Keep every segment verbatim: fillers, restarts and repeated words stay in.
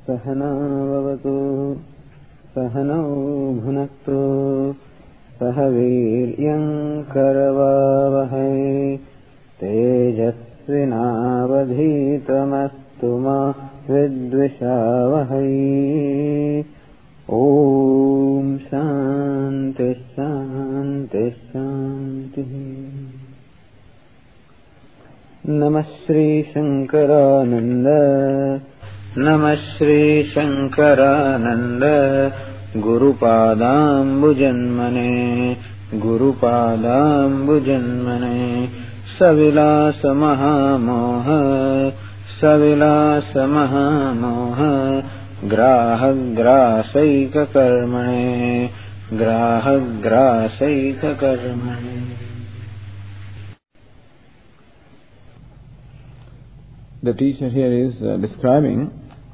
सहना भवतु सहनौ भुनक्तु सह वीर्यं करवावहै तेजस्विनावधीतमस्तु मा विद्विषावहै। ओम शांति शांति शांति। नमः श्री शंकरानंद नमः Shri Shankaranand गुरुपादाम्बुजन्मने गुरुपादाम्बुजन्मने सविलास महामोह सविलास महामोह ग्राहग्रासैककर्मणे ग्राहग्रासैककर्मणे। The teacher here is uh, describing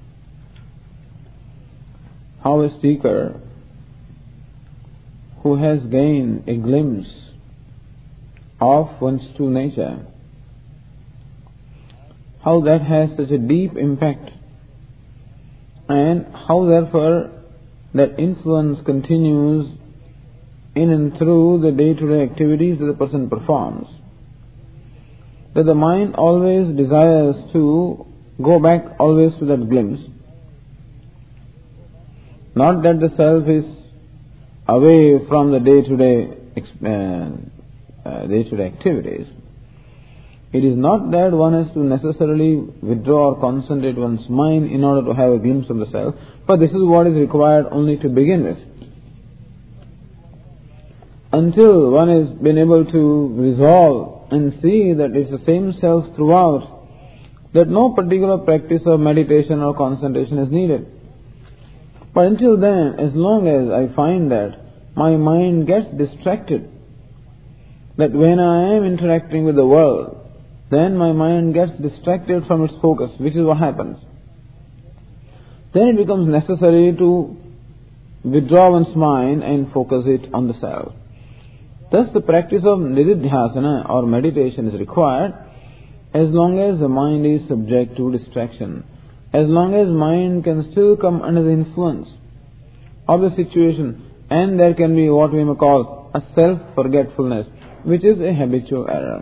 how a seeker who has gained a glimpse of one's true nature, how that has such a deep impact, and how therefore that influence continues in and through the day-to-day activities that the person performs. That the mind always desires to go back always to that glimpse. Not that the self is away from the day-to-day uh, uh, day-to-day activities. It is not that one has to necessarily withdraw or concentrate one's mind in order to have a glimpse of the self, but this is what is required only to begin with. Until one has been able to resolve and see that it's the same self throughout, that no particular practice of meditation or concentration is needed. But until then, as long as I find that my mind gets distracted, that when I am interacting with the world, then my mind gets distracted from its focus, which is what happens. Then it becomes necessary to withdraw one's mind and focus it on the self. Thus the practice of nididhyasana or meditation is required as long as the mind is subject to distraction, as long as mind can still come under the influence of the situation, and there can be what we may call a self-forgetfulness, which is a habitual error.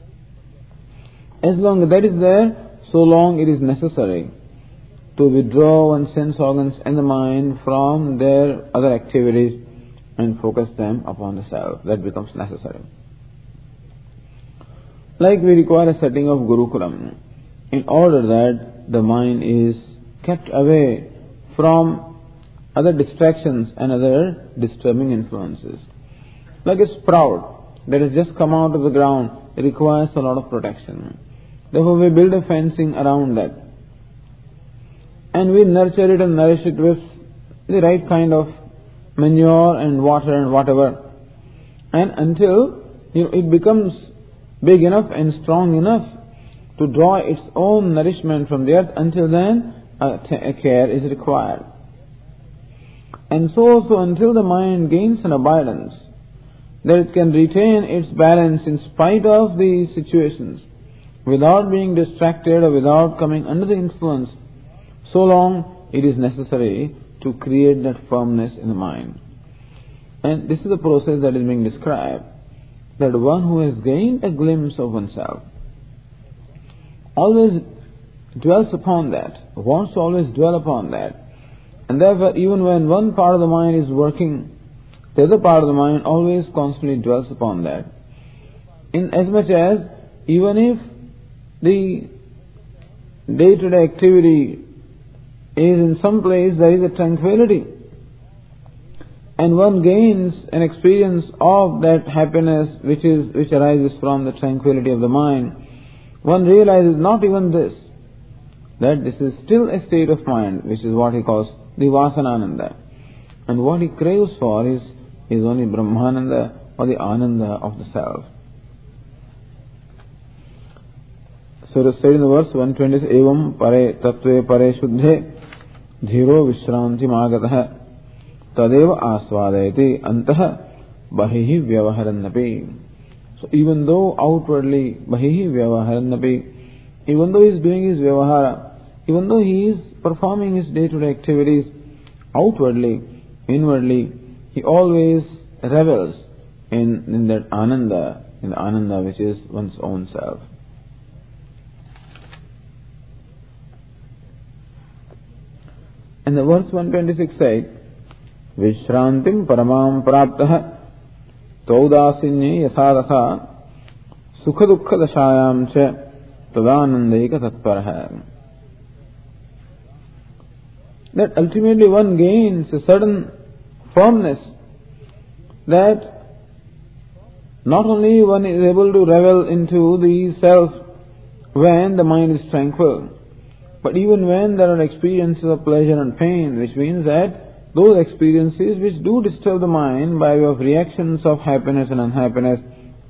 As long as that is there, so long it is necessary to withdraw one's sense organs and the mind from their other activities and focus them upon the self. That becomes necessary. Like we require a setting of Gurukulam in order that the mind is kept away from other distractions and other disturbing influences. Like a sprout that has just come out of the ground, it requires a lot of protection. Therefore we build a fencing around that. And we nurture it and nourish it with the right kind of manure and water and whatever. And until you know, it becomes big enough and strong enough to draw its own nourishment from the earth, until then a, t- a care is required. And so also until the mind gains an abidance, that it can retain its balance in spite of the situations, without being distracted or without coming under the influence, so long it is necessary to create that firmness in the mind. And this is the process that is being described, that one who has gained a glimpse of oneself always dwells upon that, wants to always dwell upon that. And therefore even when one part of the mind is working, the other part of the mind always constantly dwells upon that. In as much as even if the day-to-day activity is in some place there is a tranquility, and one gains an experience of that happiness which is which arises from the tranquility of the mind, one realizes not even this, that this is still a state of mind, which is what he calls the Vasanananda. And what he craves for is, is only Brahmananda or the Ananda of the self. So it is said in the verse one twenty, Evam pare tattve pare shuddhe dhiro vishranti magataha tadeva asvadayati antah bahihi vyavaharannapi. So even though outwardly bahihi vyavaharannapi, even though he is doing his vyavahara, even though he is performing his day-to-day activities outwardly, inwardly, he always revels in, in that ananda, in the ananda which is one's own self. And the verse one twenty-six says, Vishrantim paramam praptah taudasinye yasadasa sukha dukkha dashayam cha tadanandeka tatparha. That ultimately one gains a certain firmness that not only one is able to revel into the self when the mind is tranquil, but even when there are experiences of pleasure and pain, which means that those experiences which do disturb the mind by way of reactions of happiness and unhappiness,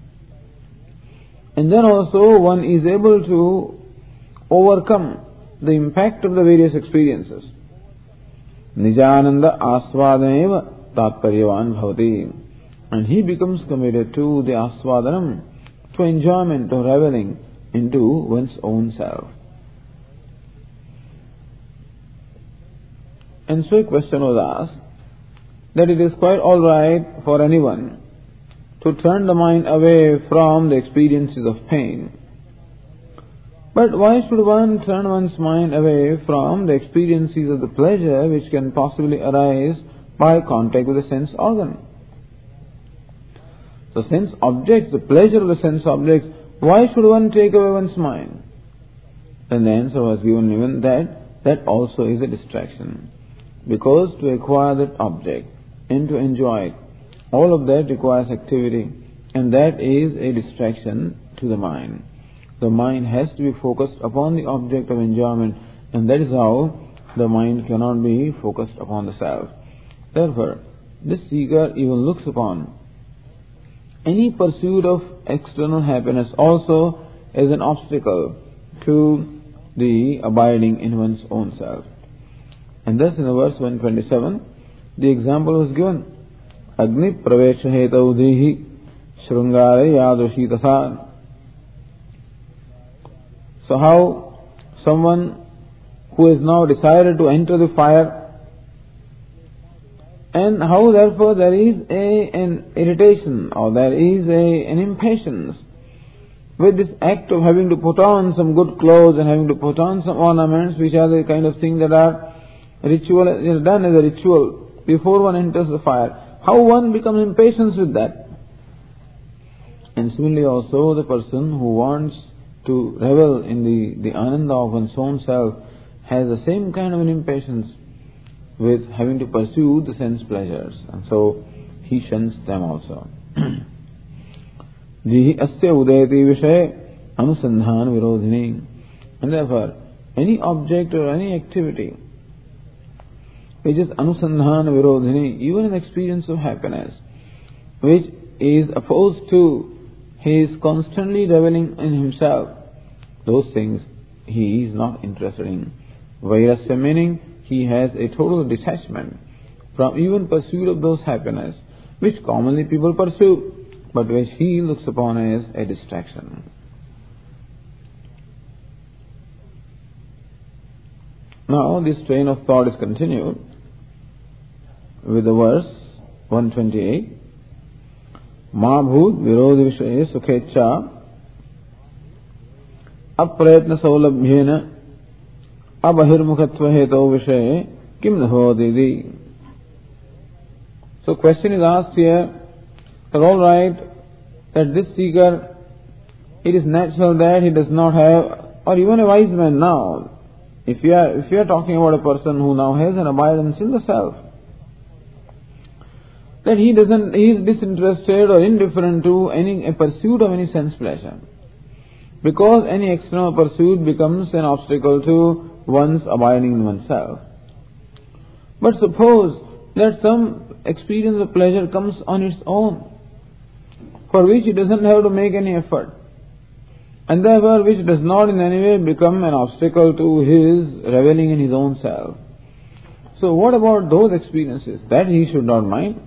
and then also one is able to overcome the impact of the various experiences. Nijananda asvadaneva tatparyavan bhavati. And he becomes committed to the asvadanam, to enjoyment, to reveling into one's own self. And so a question was asked that it is quite alright for anyone to turn the mind away from the experiences of pain. But why should one turn one's mind away from the experiences of the pleasure which can possibly arise by contact with the sense organ? The sense objects, the pleasure of the sense objects, why should one take away one's mind? Then the answer was given even that that also is a distraction. Because to acquire that object and to enjoy it, all of that requires activity, and that is a distraction to the mind. The mind has to be focused upon the object of enjoyment, and that is how the mind cannot be focused upon the self. Therefore, this seeker even looks upon any pursuit of external happiness also as an obstacle to the abiding in one's own self. And thus in the verse one twenty-seven, the example was given. Agni pravesha hetau dhihi shrungare yadrushi tatha. So how someone who has now decided to enter the fire, and how therefore there is a, an irritation or there is a, an impatience with this act of having to put on some good clothes and having to put on some ornaments, which are the kind of things that are ritual, done as a ritual before one enters the fire. How one becomes impatient with that. And similarly also the person who wants to revel in the, the ananda of one's own self has the same kind of an impatience with having to pursue the sense pleasures, and so he shuns them also. Jihi asya udayati vishay anusandhan virodhini. And therefore, any object or any activity which is anusandhan virodhini, even an experience of happiness, which is opposed to his constantly reveling in himself, those things he is not interested in. Vairasya meaning he has a total detachment from even pursuit of those happiness which commonly people pursue, but which he looks upon as a distraction. Now this train of thought is continued with the verse one twenty-eight. Ma bhut virodhi vishaye sukhecha aprayatna saulabhyena abahirmukhatva heto vishaye kim nahodidi. So question is asked here that all right, that this seeker, it is natural that he does not have, or even a wise man now, if you are if you are talking about a person who now has an abidance in the self, that he doesn't, he is disinterested or indifferent to any a pursuit of any sense pleasure, because any external pursuit becomes an obstacle to one's abiding in oneself. But suppose that some experience of pleasure comes on its own, for which he doesn't have to make any effort, and therefore which does not in any way become an obstacle to his reveling in his own self. So what about those experiences? That he should not mind.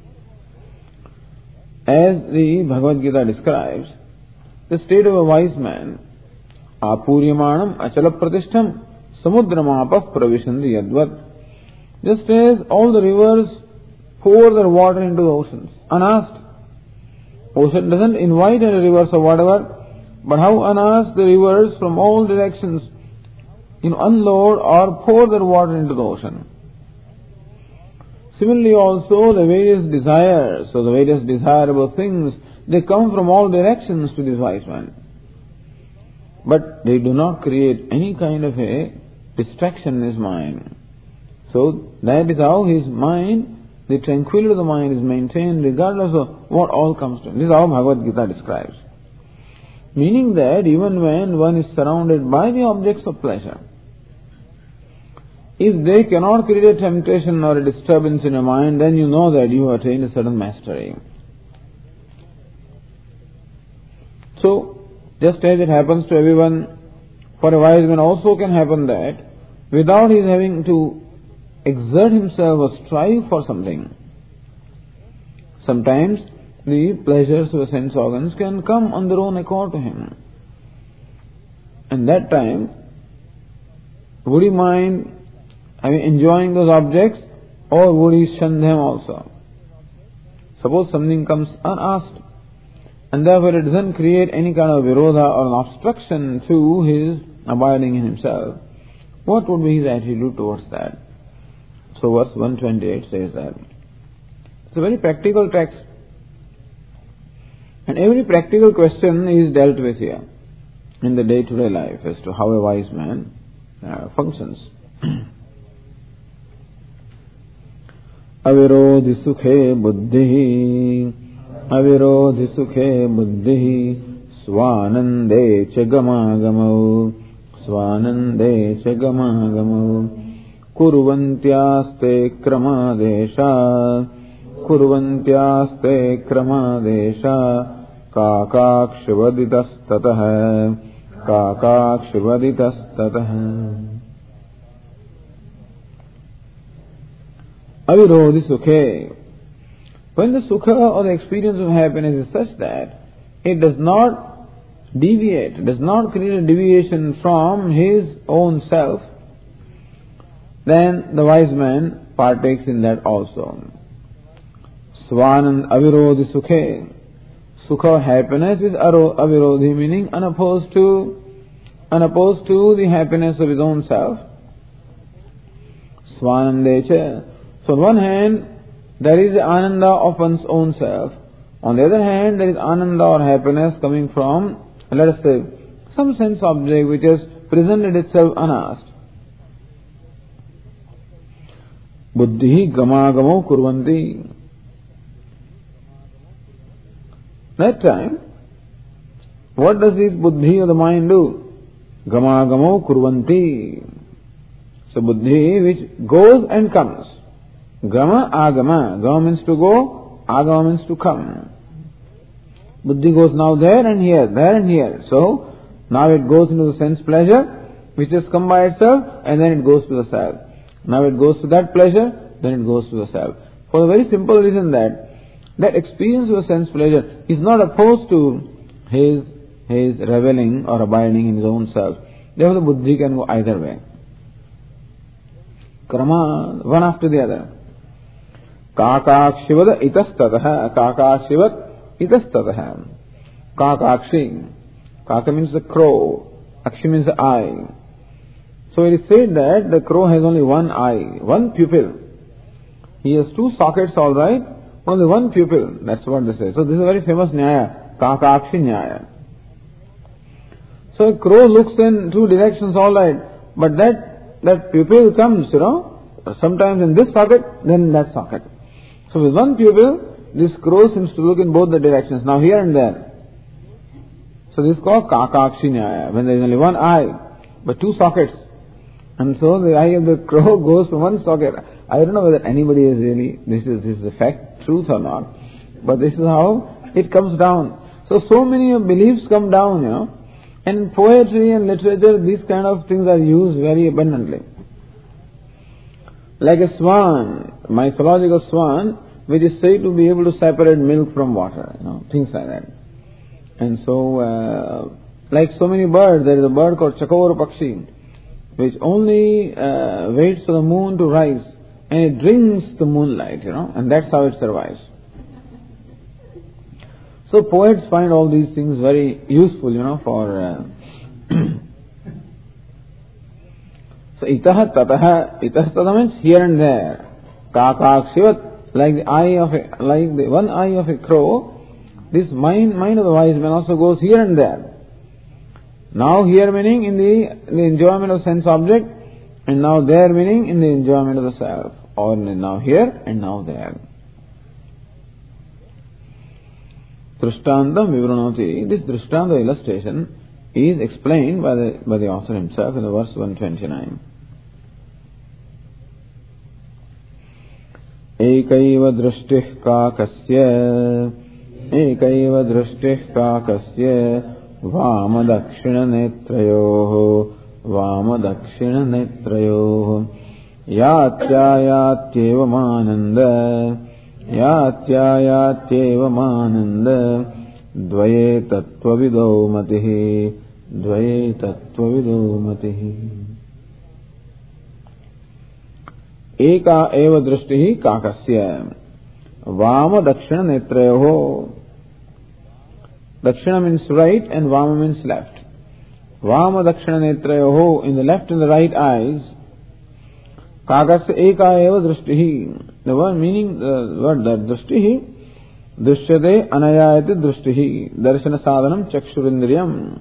As the Bhagavad Gita describes, the state of a wise man, apuryamanam achala pratishtham samudramapah pravishanti yadvat. Just as all the rivers pour their water into the oceans, unasked. Ocean doesn't invite any rivers or whatever, but how unasked the rivers from all directions, you know, unload or pour their water into the ocean. Similarly also the various desires, so the various desirable things, they come from all directions to this wise man. But they do not create any kind of a distraction in his mind. So that is how his mind, the tranquility of the mind is maintained regardless of what all comes to him. This is how Bhagavad Gita describes. Meaning that even when one is surrounded by the objects of pleasure, if they cannot create a temptation or a disturbance in your mind, then you know that you have attained a certain mastery. So, just as it happens to everyone, for a wise man also can happen that without his having to exert himself or strive for something, sometimes the pleasures of the sense organs can come on their own accord to him. And that time, would he mind I mean, enjoying those objects, or would he shun them also? Suppose something comes unasked, and therefore it doesn't create any kind of virodha or an obstruction to his abiding in himself. What would be his attitude towards that? So verse one twenty-eight says that. It's a very practical text. And every practical question is dealt with here in the day-to-day life as to how a wise man uh, functions. Avirodhi sukhe buddhi, avirodhi sukhe buddhi, swanande cha gamagamo, swanande cha gamagamo, kurvantyaste kramadesha, kurvantyaste kramadesha, kakakshivadidastatah, kakakshivadidastatah. Avirodhi sukhe. When the sukha or the experience of happiness is such that it does not deviate, does not create a deviation from his own self, then the wise man partakes in that also. Swanand avirodhi sukhe. Sukha, happiness, is avirodhi, meaning unopposed to, unopposed to the happiness of his own self. Swanandecha. So on one hand, there is the ananda of one's own self. On the other hand, there is ananda or happiness coming from, let us say, some sense object which has presented itself unasked. Buddhi gamagamo kurvanti. That time, what does this buddhi of the mind do? Gamagamo kurvanti. So buddhi which goes and comes. Gama agama. Gama means to go, agama means to come. Buddhi goes now there and here, there and here. So, now it goes into the sense pleasure, which has come by itself, and then it goes to the self. Now it goes to that pleasure, then it goes to the self. For the very simple reason that that experience of a sense pleasure is not opposed to his his reveling or abiding in his own self. Therefore the buddhi can go either way. Krama, one after the other. Kakakshivada itastataha. Kakakshivada itastataha. Kakakshi. Kaka means the crow. Akshi means the eye. So it is said that the crow has only one eye, one pupil. He has two sockets, all right, only one pupil. That's what they say. So this is a very famous nyaya, Kakakshi nyaya. So a crow looks in two directions, all right, but that that pupil comes, you know, sometimes in this socket, then in that socket. So with one pupil, this crow seems to look in both the directions, now here and there. So this is called Kakakshi nyaya, when there is only one eye, but two sockets. And so the eye of the crow goes from one socket. I don't know whether anybody is really, this is, this is a fact, truth or not, but this is how it comes down. So, so many beliefs come down, you know, and in poetry and literature, these kind of things are used very abundantly. Like a swan, mythological swan, which is said to be able to separate milk from water, you know, things like that. And so, uh, like so many birds, there is a bird called Chakor Pakshi, which only uh, waits for the moon to rise, and it drinks the moonlight, you know, and that's how it survives. So poets find all these things very useful, you know, for... Uh, so itaha tataha, itaha tataha means here and there. Kakakshivat, like the eye of a, like the one eye of a crow, this mind, mind of the wise man also goes here and there. Now here meaning in the, in the enjoyment of sense object, and now there meaning in the enjoyment of the self, or now here and now there. Drishtantam Vivranoti, this Drishtanta illustration is explained by the, by the author himself in the verse one twenty-nine. Ekaiva drishtih kakasya, ekaiva drishtih kakasya, vama dakshina netrayoho, vama dakshina netrayoho, yatyayatyevam ananda, yatyayatyevam ananda, dvaye tattvavido matihi, dvaye tattvavido matihi. Eka eva drishtihi kakasya, vama dakshina netrayoho. Dakshina means right and vama means left. Vama dakshina netrayoho, in the left and the right eyes. Kakasya eka eva drishtihi. The word meaning, the word that drishtihi, drishyate anayayati drishtihi, darshana sadhanam chakshurindriyam.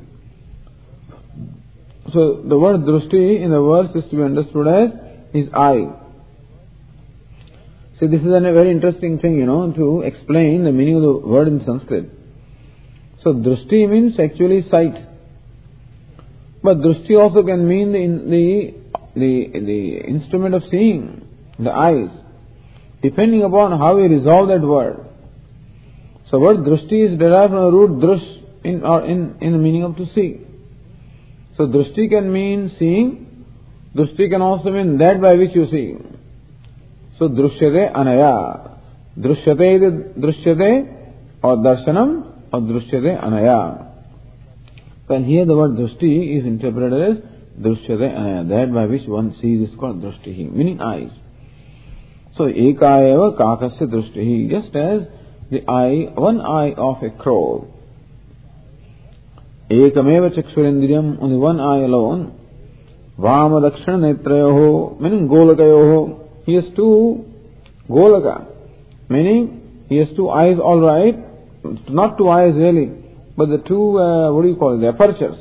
So the word drishti in the verse is to be understood as his eye. See, this is a very interesting thing, you know, to explain the meaning of the word in Sanskrit. So drishti means actually sight. But drishti also can mean the, the, the, the instrument of seeing, the eyes, depending upon how we resolve that word. So word drishti is derived from the root drish, in, or in, in the meaning of to see. So drishti can mean seeing, drishti can also mean that by which you see. So drishyate anaya. Drishyate drishyate or darshanam or drishyate anaya. Well, here the word drishti is interpreted as drishyate anaya. That by which one sees is called drishtihi, meaning eyes. So eka eva kakasya drishtihi, just as the eye, one eye of a crow. Ekameva chakshurindriyam, only one eye alone. Vama dakshana netrayoho, meaning golakayoho. He has two golaka, meaning he has two eyes, all right, not two eyes really, but the two, uh, what do you call it, the apertures.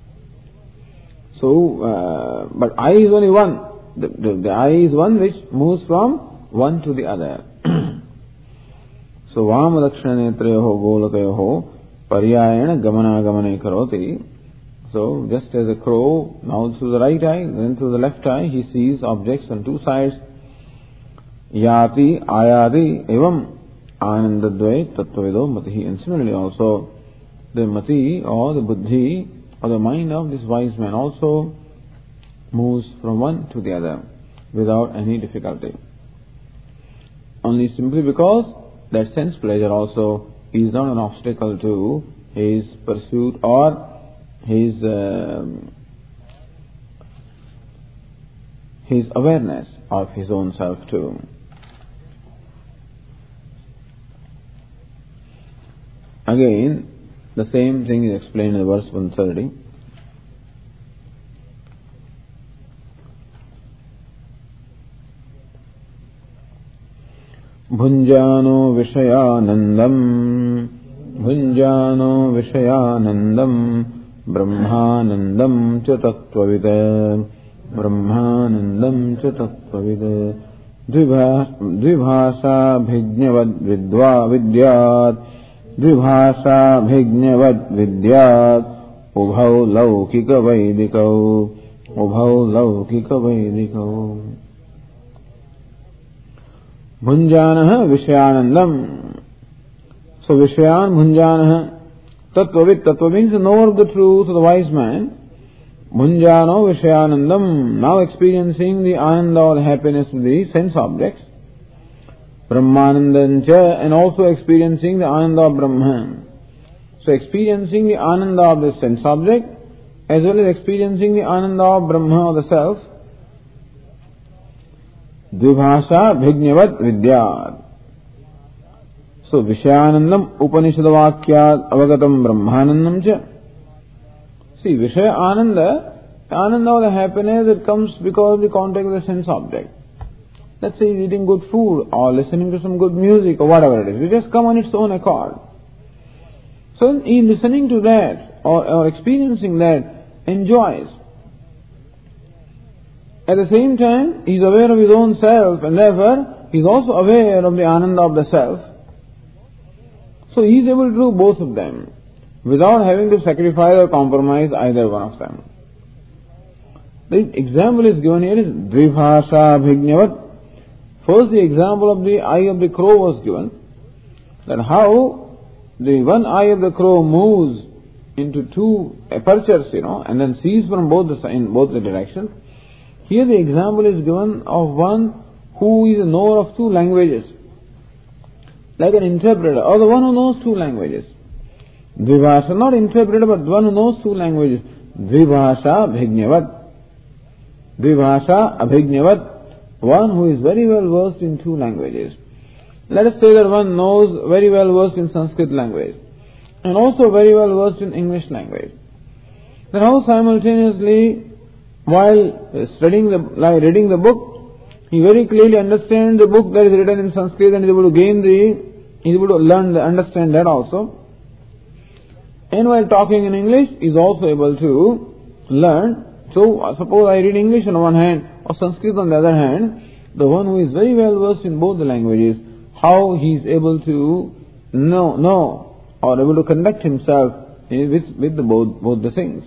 So, uh, but eye is only one. The, the, the eye is one which moves from one to the other. So, vama dakshana netrayoho golakayoho paryayana gamana gamane karoti. So, just as a crow, now through the right eye, then through the left eye, he sees objects on two sides. Yati ayadi evam anandadvai tattvavido matihi. And similarly also, the mati or the buddhi or the mind of this wise man also moves from one to the other without any difficulty. Only simply because that sense pleasure also is not an obstacle to his pursuit or his uh, his awareness of his own self too. Again, the same thing is explained in verse one thirty. Bhunjano Vishayanandam, Bhunjano Vishayanandam, Brahmanandam cha tattvavida, Brahmanandam cha tattvavida, Dvibhasa bhijnavad vidva vidyat, Dvibhasa bhijnavad vidyat, Ubhau laukika vaidikau, Ubhau laukika vaidikau. Bhunjanaha Vishayanandam. So Vishayan Bhunjanaha Tattvavit. Tattva means the knower of the truth, the wise man. Bhunjano Vishayanandam. Now experiencing the ananda or the happiness of the sense objects. Brahmanandancha. And also experiencing the ananda of Brahman. So experiencing the ananda of the sense object as well as experiencing the ananda of Brahma or the self, dvibhasha bhignavat vidyat. So, Vishayanandam Upanishadavakyat avagatam brahmanandam cha. See, Vishaya Ananda, Ananda of the happiness that comes because of the contact with the sense object. Let's say eating good food or listening to some good music or whatever it is. It just come on its own accord. So he listening to that or, or experiencing that enjoys. At the same time, he is aware of his own self and therefore he is also aware of the Ananda of the self. So he is able to do both of them without having to sacrifice or compromise either one of them. The example is given here is Dvibhasha Bhignavat. First the example of the eye of the crow was given. That how the one eye of the crow moves into two apertures, you know, and then sees from both the in both the directions. Here the example is given of one who is a knower of two languages, like an interpreter, or the one who knows two languages. Dvibhasha, not interpreter, but one who knows two languages. Dvibhasha Bhignavat. Dvibhasha Abhignavat. One who is very well versed in two languages. Let us say that one knows very well versed in Sanskrit language and also very well versed in English language. Then how simultaneously, while studying the, like reading the book, he very clearly understands the book that is written in Sanskrit and is able to gain the, is able to learn, the, understand that also. And while talking in English, he is also able to learn. So, suppose I read English on one hand or Sanskrit on the other hand, the one who is very well versed in both the languages, how he is able to know, know or able to conduct himself with, with the both, both the things.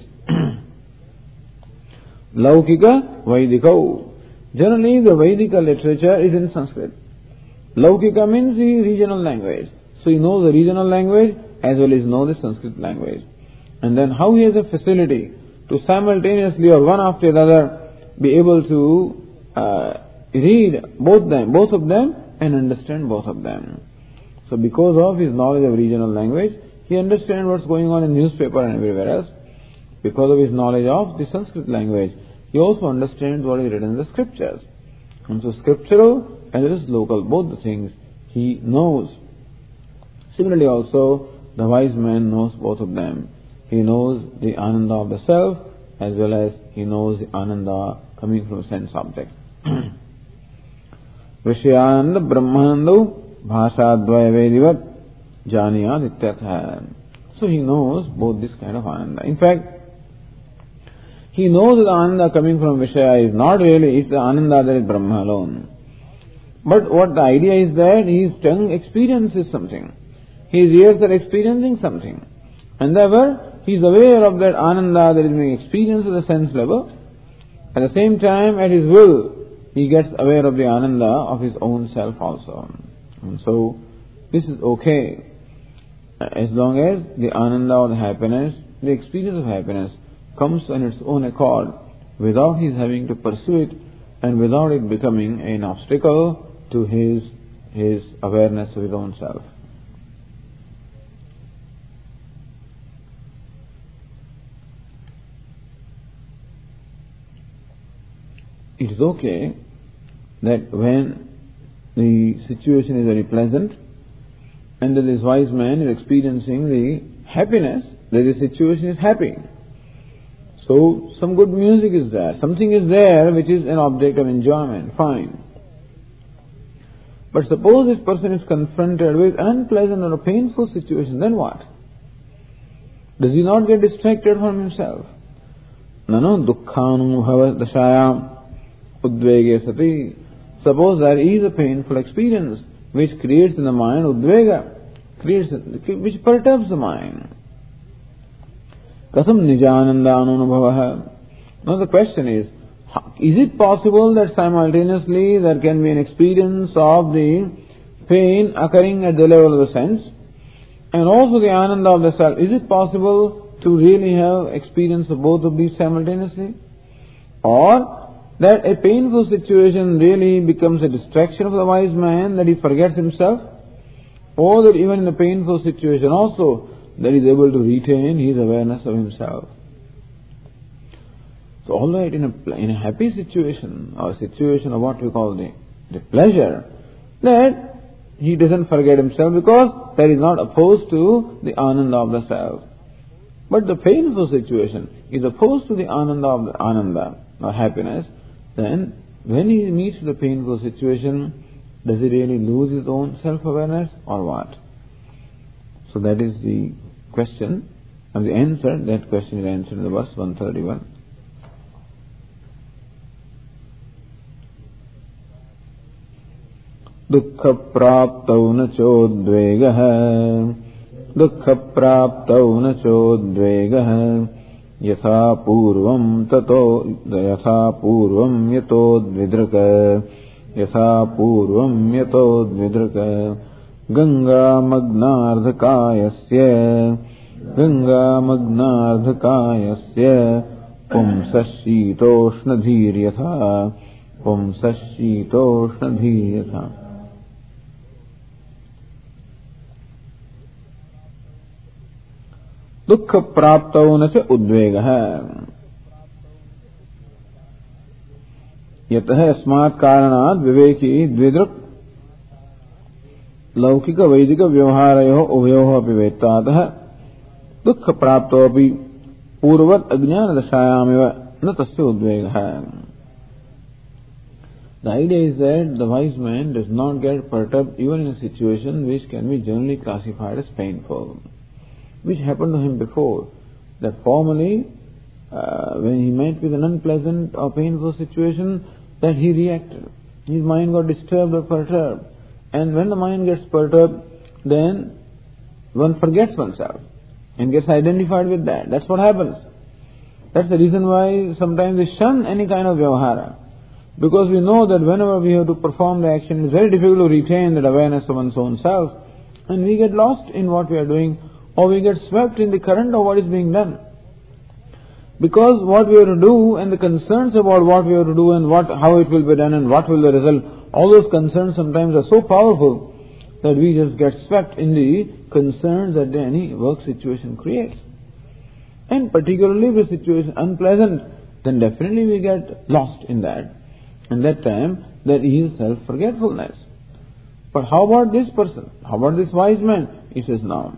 Laukika Vaidikau. Generally the Vaidika literature is in Sanskrit. Laukika means the regional language. So he knows the regional language as well as knows the Sanskrit language. And then how he has a facility to simultaneously or one after the other be able to uh, read both them, both of them and understand both of them. So because of his knowledge of regional language, he understands what's going on in newspaper and everywhere else. Because of his knowledge of the Sanskrit language, he also understands what is written in the scriptures. And so scriptural as well as local, both the things he knows. Similarly also, the wise man knows both of them. He knows the Ananda of the self as well as he knows the Ananda coming from sense object. Vishayananda Brahmananda Bhashadvaya Vedivat Janiyad Ityatha. So he knows both this kind of Ananda. In fact, he knows that the Ananda coming from Vishaya is not really, it's the Ananda that is Brahma alone. But what the idea is that his tongue experiences something. His ears are experiencing something. And therefore, he is aware of that Ananda that is being experienced at the sense level. At the same time, at his will, he gets aware of the Ananda of his own self also. And so, this is okay. As long as the Ananda or the happiness, the experience of happiness, comes on its own accord, without his having to pursue it, and without it becoming an obstacle to his, his awareness of his own self. It is okay that when the situation is very pleasant and that this wise man is experiencing the happiness, that the situation is happy. So some good music is there, something is there which is an object of enjoyment, fine. But suppose this person is confronted with unpleasant or a painful situation, then what? Does he not get distracted from himself? Nano dukkhanubhava dashayam udvege sati. Suppose there is a painful experience which creates in the mind udvega, creates, which perturbs the mind. Kasam nijananda anubhavaha. Now the question is, is it possible that simultaneously there can be an experience of the pain occurring at the level of the sense and also the ananda of the self? Is it possible to really have experience of both of these simultaneously? Or that a painful situation really becomes a distraction of the wise man, that he forgets himself? Or that even in the painful situation also that he is able to retain his awareness of himself? So all right, in a, in a happy situation, or a situation of what we call the, the pleasure, that he doesn't forget himself because that is not opposed to the ananda of the self. But the painful situation is opposed to the ananda of the ananda, or happiness. Then, when he meets the painful situation, does he really lose his own self-awareness or what? So that is the question, and the answer, that question is answered in the verse one thirty-one. Dukkha praptau na chodvegah, dukkha praptau na chodvegah, yatha purvam tato, yatha purvam yato dvidraka, yatha purvam yato dvidraka, ganga magnardhakayasya, ganga magnardhakayasya, pumsashitoshna dhiryatha, pumsashitoshna dhiryatha. दुख प्राप्त न च उद्वेग है यतः अस्मात् कारणात् विवेकी द्विदृक् लौकिक वैदिक व्यवहारयोः उभयोः अपि वेत्तातः दुख प्राप्तोऽपि पूर्ववत् अज्ञान दशायामेव न तस्य उद्वेगः. The idea is that the wise man does not get perturbed even in a situation which can be generally classified as painful, which happened to him before, that formerly, uh, when he met with an unpleasant or painful situation, that he reacted. His mind got disturbed or perturbed. And when the mind gets perturbed, then one forgets oneself and gets identified with that. That's what happens. That's the reason why sometimes we shun any kind of vyavahara. Because we know that whenever we have to perform the action, it's very difficult to retain that awareness of one's own self. And we get lost in what we are doing, or we get swept in the current of what is being done. Because what we have to do and the concerns about what we have to do and what, how it will be done and what will the result, all those concerns sometimes are so powerful that we just get swept in the concerns that any work situation creates. And particularly if the situation is unpleasant, then definitely we get lost in that. And that time, that is self-forgetfulness. But how about this person? How about this wise man? He says now,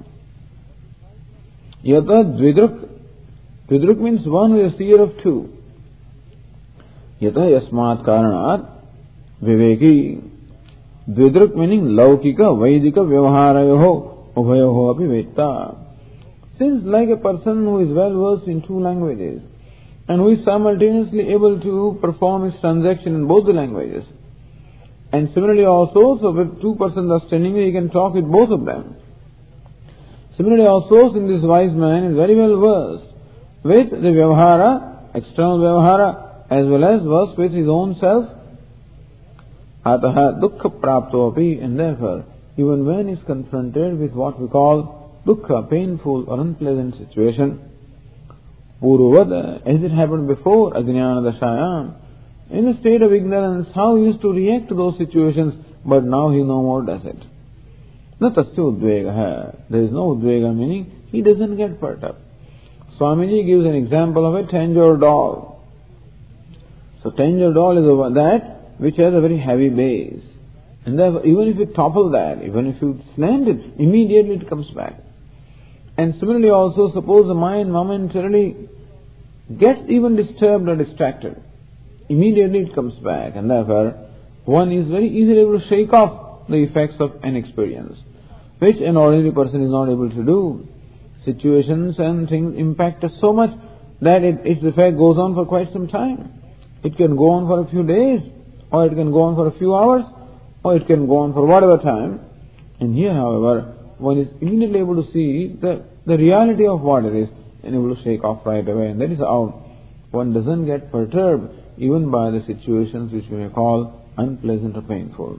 Yata dvidruk. Dvidruk means one who is a seer of two. Yata yasmat karanat viveki. Dvidruk meaning laukika vaidika vyavaharayoho ubhayoho api vetta. Since like a person who is well versed in two languages and who is simultaneously able to perform his transaction in both the languages, and similarly also, so if two persons are standing there, he can talk with both of them. Similarly also, since this wise man is very well versed with the vyavahara, external vyavahara, as well as versed with his own self, ataha dukkha prapto api, and therefore, even when he is confronted with what we call dukkha, painful or unpleasant situation, purvavad, as it happened before, ajnana dashayam, in a state of ignorance, how he used to react to those situations, but now he no more does it. Na tasya udvega. There is no udvega, meaning he doesn't get perturbed. Swamiji gives an example of a Tanjore doll. So Tanjore doll is that which has a very heavy base. And therefore, even if you topple that, even if you slant it, immediately it comes back. And similarly also, suppose the mind momentarily gets even disturbed or distracted, immediately it comes back. And therefore, one is very easily able to shake off the effects of an experience, which an ordinary person is not able to do. Situations and things impact us so much that it, its effect goes on for quite some time. It can go on for a few days, or it can go on for a few hours, or it can go on for whatever time. And here, however, one is immediately able to see the, the reality of what it is and able to shake off right away. And that is how one doesn't get perturbed even by the situations which we may call unpleasant or painful.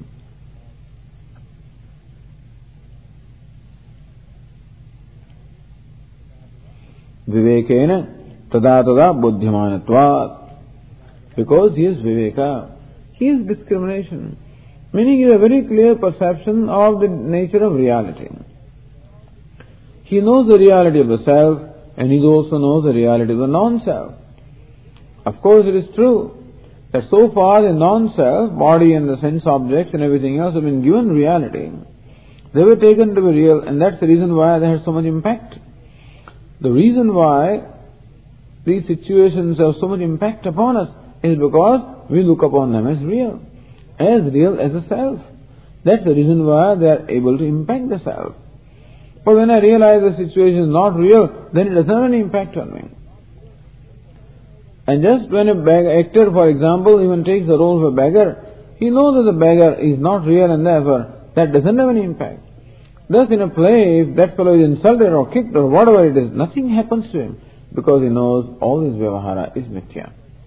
Vivekena tada tada buddhyamanatvat. Because he is viveka, he is discrimination, meaning he has a very clear perception of the nature of reality. He knows the reality of the self, and he also knows the reality of the non-self. Of course it is true that so far the non-self, body and the sense objects and everything else have been given reality. They were taken to be real, and that's the reason why they had so much impact. The reason why these situations have so much impact upon us is because we look upon them as real, as real as the self. That's the reason why they are able to impact the self. But when I realize the situation is not real, then it doesn't have any impact on me. And just when a beg- actor, for example, even takes the role of a beggar, he knows that the beggar is not real, and therefore that doesn't have any impact. Thus in a play, if that fellow is insulted or kicked or whatever it is, nothing happens to him, because he knows all this vyavahara is mithya.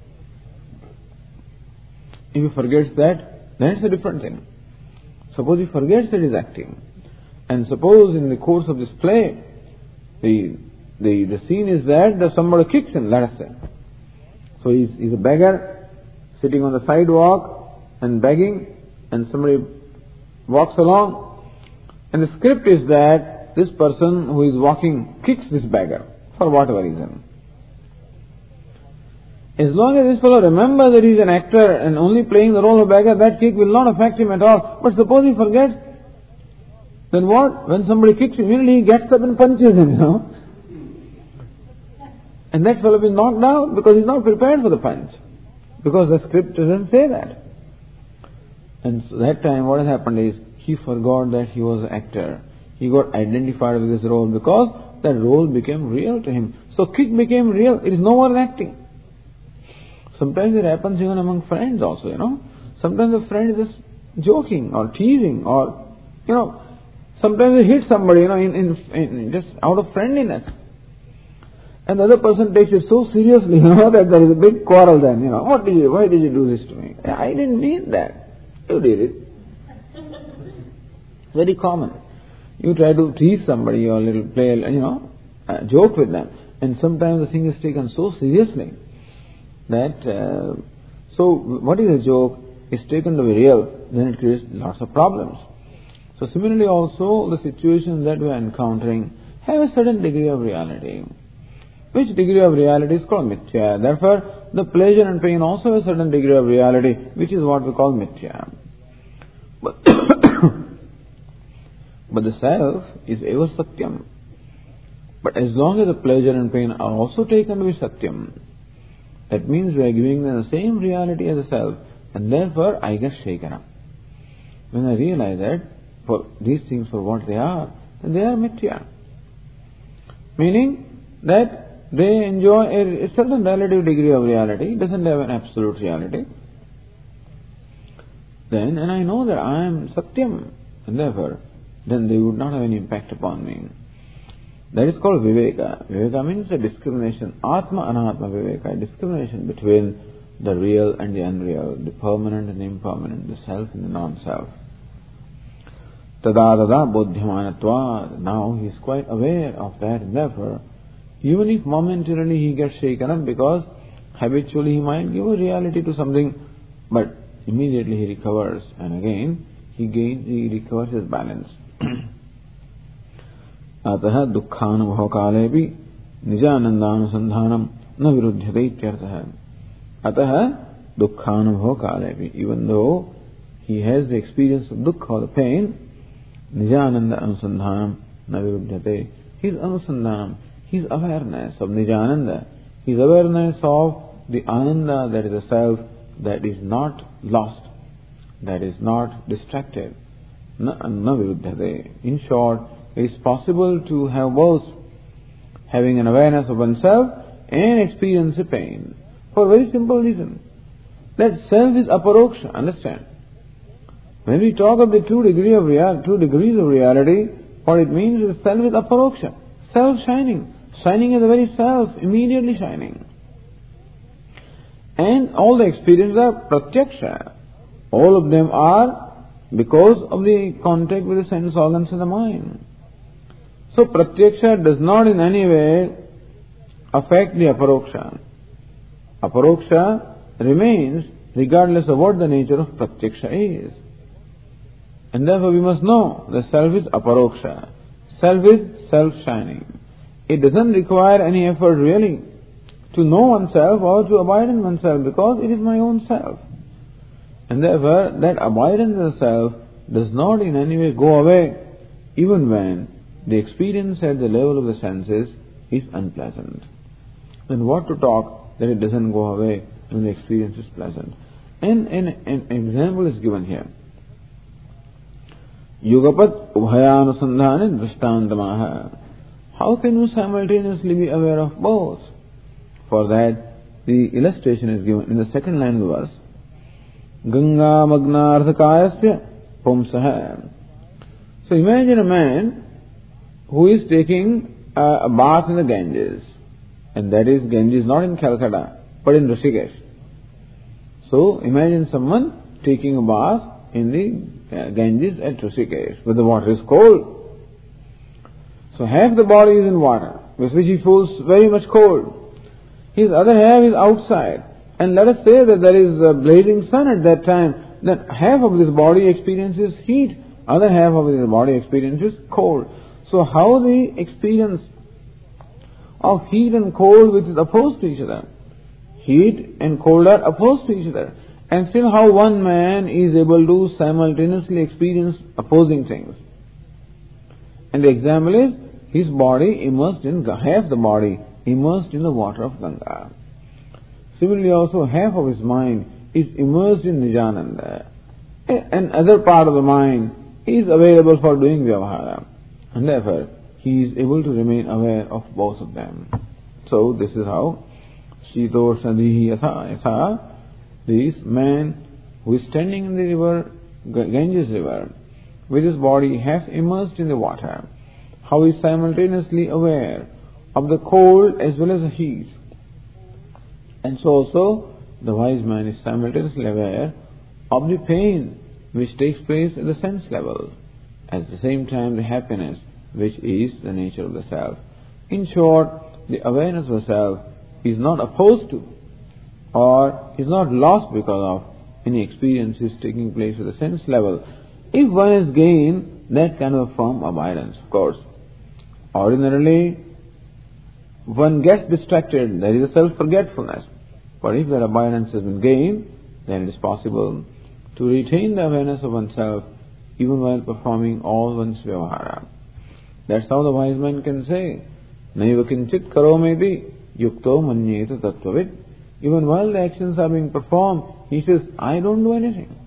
If he forgets that, then it's a different thing. Suppose he forgets that he is acting, and suppose in the course of this play, the the, the scene is that, that somebody kicks him, let us say. So he's, he's a beggar, sitting on the sidewalk and begging, and somebody walks along, and the script is that this person who is walking kicks this beggar, for whatever reason. As long as this fellow remembers that he is an actor and only playing the role of beggar, that kick will not affect him at all. But suppose he forgets, then what? When somebody kicks him, immediately he gets up and punches him, you know. And that fellow will be knocked down because he's not prepared for the punch. Because the script doesn't say that. And so that time what has happened is, he forgot that he was an actor. He got identified with this role because that role became real to him. So kick became real. It is no more acting. Sometimes it happens even among friends also, you know. Sometimes the friend is just joking or teasing or, you know, sometimes they hit somebody, you know, in, in, in just out of friendliness. And the other person takes it so seriously, you know, that there is a big quarrel then, you know. What did you, why did you do this to me? I didn't need that. You did it. It's very common. You try to tease somebody or little play, you know, uh, joke with them. And sometimes the thing is taken so seriously that, uh, so what is a joke is taken to be real, then it creates lots of problems. So similarly also, the situations that we are encountering have a certain degree of reality. Which degree of reality is called mithya. Therefore, the pleasure and pain also have a certain degree of reality, which is what we call mithya. But, but the self is ever satyam. But as long as the pleasure and pain are also taken to be satyam, that means we are giving them the same reality as the self, and therefore I get shaken up. When I realize that for these things for what they are, then they are mithya. Meaning that they enjoy a, a certain relative degree of reality, doesn't have an absolute reality. Then, and I know that I am satyam, and therefore, then they would not have any impact upon me. That is called viveka. Viveka means a discrimination, atma anatma viveka, a discrimination between the real and the unreal, the permanent and the impermanent, the self and the non-self. Tada tada bodhyamanatva. Now he is quite aware of that, and therefore, even if momentarily he gets shaken up, because habitually he might give a reality to something, but immediately he recovers, and again he gains, he recovers his balance. Ataha dukkhanubhava kalepi nijanandanusandhanam na viruddhyate ityartha. Ataha dukkhanubhava kalepi. Even though he has the experience of dukkha or the pain, nijananda anusandhanam na viruddhyate. His anusandhanam, his awareness of Nijananda, his awareness of the Ananda that is the self, that is not lost, that is not distracted. Na viruddhate. In short, it is possible to have both, having an awareness of oneself and experience a pain. For a very simple reason. That self is aparoksha, understand? When we talk of the two degree of real, two degrees of reality, what it means is self is aparoksha, self shining. Shining as the very self, immediately shining. And all the experiences are pratyaksha. All of them are because of the contact with the sense organs and the mind. So pratyaksha does not in any way affect the aparoksha. Aparoksha remains regardless of what the nature of pratyaksha is. And therefore we must know the self is aparoksha. Self is self-shining. It doesn't require any effort really to know oneself or to abide in oneself, because it is my own self. And therefore, that abidance in the self does not in any way go away, even when the experience at the level of the senses is unpleasant. Then what to talk that it doesn't go away when the experience is pleasant? And an, an example is given here. Yugapat ubhayanusandhane drishtantamaha. How can you simultaneously be aware of both? For that, the illustration is given in the second line of the verse. Ganga magnardhakayasya pumsaha. So imagine a man who is taking a bath in the Ganges. And that is, Ganges not in Calcutta, but in Rishikesh. So imagine someone taking a bath in the uh, Ganges at Rishikesh, but the water is cold. So half the body is in water, with which he feels very much cold. His other half is outside. And let us say that there is a blazing sun at that time, then half of this body experiences heat, other half of this body experiences cold. So how the experience of heat and cold which is opposed to each other? Heat and cold are opposed to each other. And still how one man is able to simultaneously experience opposing things. And the example is, his body immersed in, half the body immersed in the water of Ganga. Similarly also, half of his mind is immersed in Nijananda. Another part of the mind is available for doing vyavahara. And therefore, he is able to remain aware of both of them. So, this is how Shitoshadhihi yatha yatha, this man who is standing in the river, Ganges river, with his body half immersed in the water, how he is simultaneously aware of the cold as well as the heat. And so also, the wise man is simultaneously aware of the pain which takes place at the sense level, at the same time the happiness which is the nature of the self. In short, the awareness of the self is not opposed to or is not lost because of any experiences taking place at the sense level. If one has gained that kind of firm abidance, of course, ordinarily one gets distracted, there is a self-forgetfulness. But if that abidance has been gained, then it is possible to retain the awareness of oneself even while performing all one's vyavahara. That's how the wise man can say, Naiva kinchit karometi yukto manyeta tattvavid. Even while the actions are being performed, he says, I don't do anything.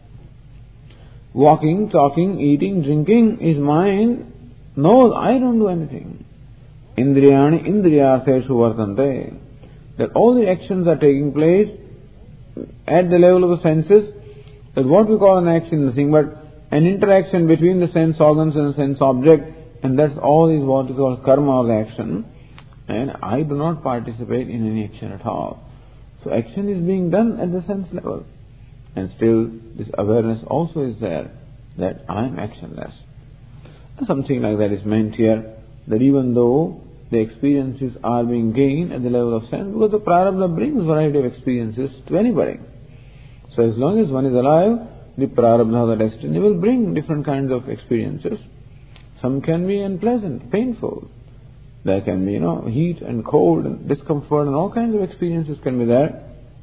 Walking, talking, eating, drinking, his mind knows, I don't do anything. Indriyani indriyartheshu vartante. That all the actions are taking place at the level of the senses. That what we call an action is nothing but an interaction between the sense organs and the sense object, and that's all is what we call karma or the action. And I do not participate in any action at all. So action is being done at the sense level. And still this awareness also is there that I am actionless. And something like that is meant here, that even though the experiences are being gained at the level of sense, because the prarabdha brings variety of experiences to anybody. So as long as one is alive, the prarabdha, the destiny, will bring different kinds of experiences. Some can be unpleasant, painful. There can be, you know, heat and cold and discomfort and all kinds of experiences can be there.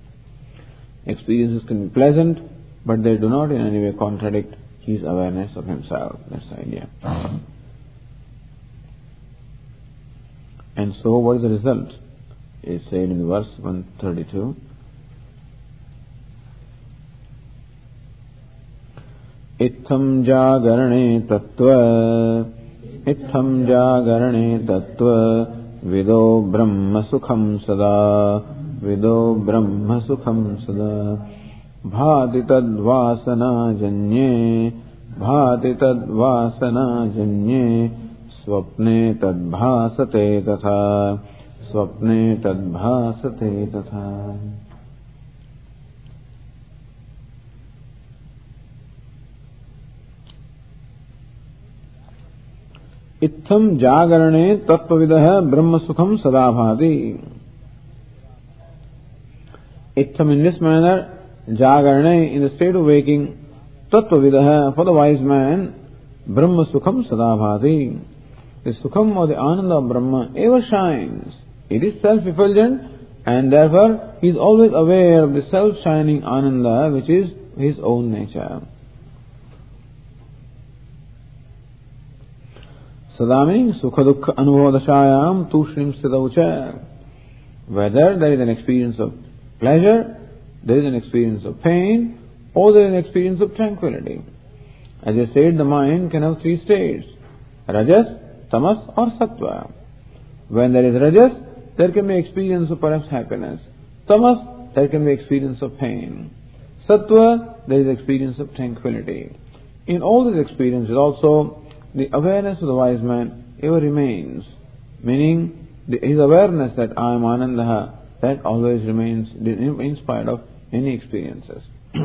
Experiences can be pleasant, but they do not in any way contradict his awareness of himself. That's the idea. And so what is the result? It is said in verse one thirty-two. Itham jagarane tattva Itham jagarane tattva Vido brahma sukham sada Vido brahma sukham sada Bhati tad vasana janye Bhati tad vasana janye Swapne tad bhasate tatha Swapne tad bhasate tatha. Itham jagarane tattvavidah brahma sukham sada bhati. Itham, in this manner, jagarane, in the state of waking, tattvavidah, for the wise man, brahma sukham sada bhati. The sukham or the ananda of Brahma ever shines. It is self-effulgent And therefore, he is always aware of the self-shining Ananda, which is his own nature. Sada means Sukha Dukkha Anubhavadashayam Tushrim Sthitaucha. Whether there is an experience of pleasure, there is an experience of pain, or there is an experience of tranquility. As I said, the mind can have three states: Rajas, Tamas or Sattva. When there is Rajas, there can be experience of perhaps happiness. Tamas, there can be experience of pain. Sattva, there is experience of tranquility. In all these experiences also, the awareness of the wise man ever remains. Meaning, the, his awareness that I am Ananda, that always remains in spite of any experiences.